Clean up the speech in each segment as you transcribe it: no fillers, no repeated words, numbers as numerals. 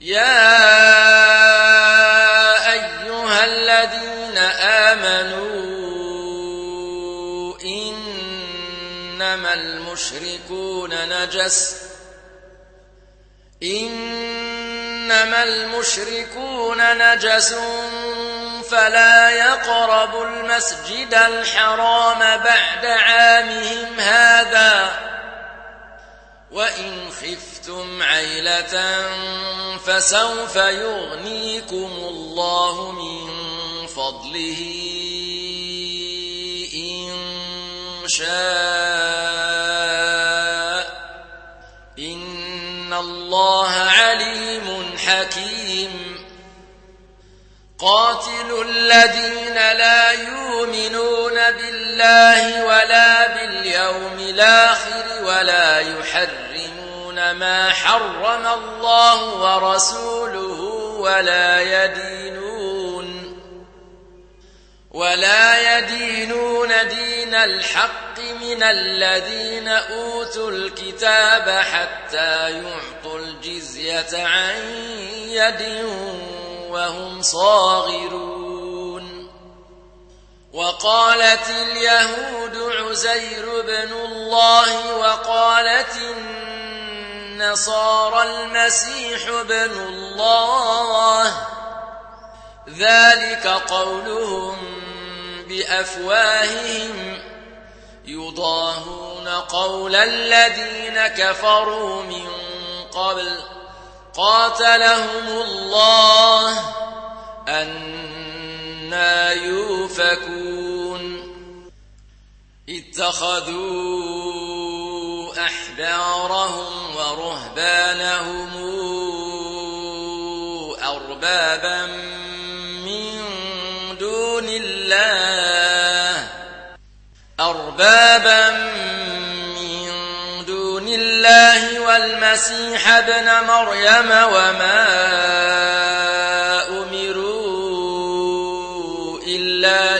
يا أيها الذين آمنوا إنما المشركون نجس فلا يقربوا المسجد الحرام بعد عامهم هذا وإن خفتم عيلة فسوف يغنيكم الله من فضله إن شاء إن الله عليم حكيم قاتلوا الذين لا يؤمنون بالله ولا باليوم الآخر ولا يحرمون ما حرم الله ورسوله ولا يدينون دين الحق من الذين أوتوا الكتاب حتى يعطوا الجزية عن يد وهم صاغرون وقالت اليهود عزير بن الله وقالت النصارى المسيح بن الله ذلك قولهم بأفواههم يضاهون قول الذين كفروا من قبل قاتلهم الله أنى يؤفكون اتخذوا أحبارهم ورهبانهم أربابا من دون الله والمسيح ابن مريم وما أمروا إلا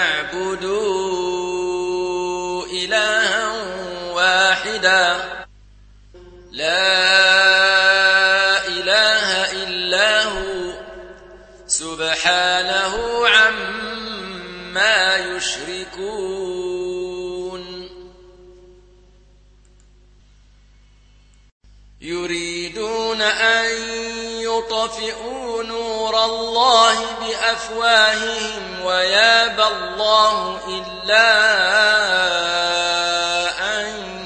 ليعبدوا إلها واحدا لا إله إلا هو سبحانه عما يشركون يريدون أن يطفئوا نور الله بأفواههم ويابى الله إلا أن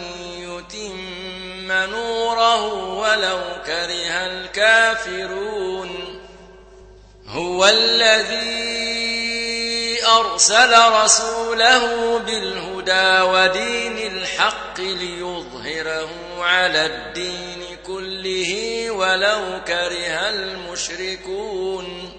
يتم نوره ولو كره الكافرون هو الذي أرسل رسوله بالهدى ودين الحق ليظهره على الدين كله ولو كره المشركون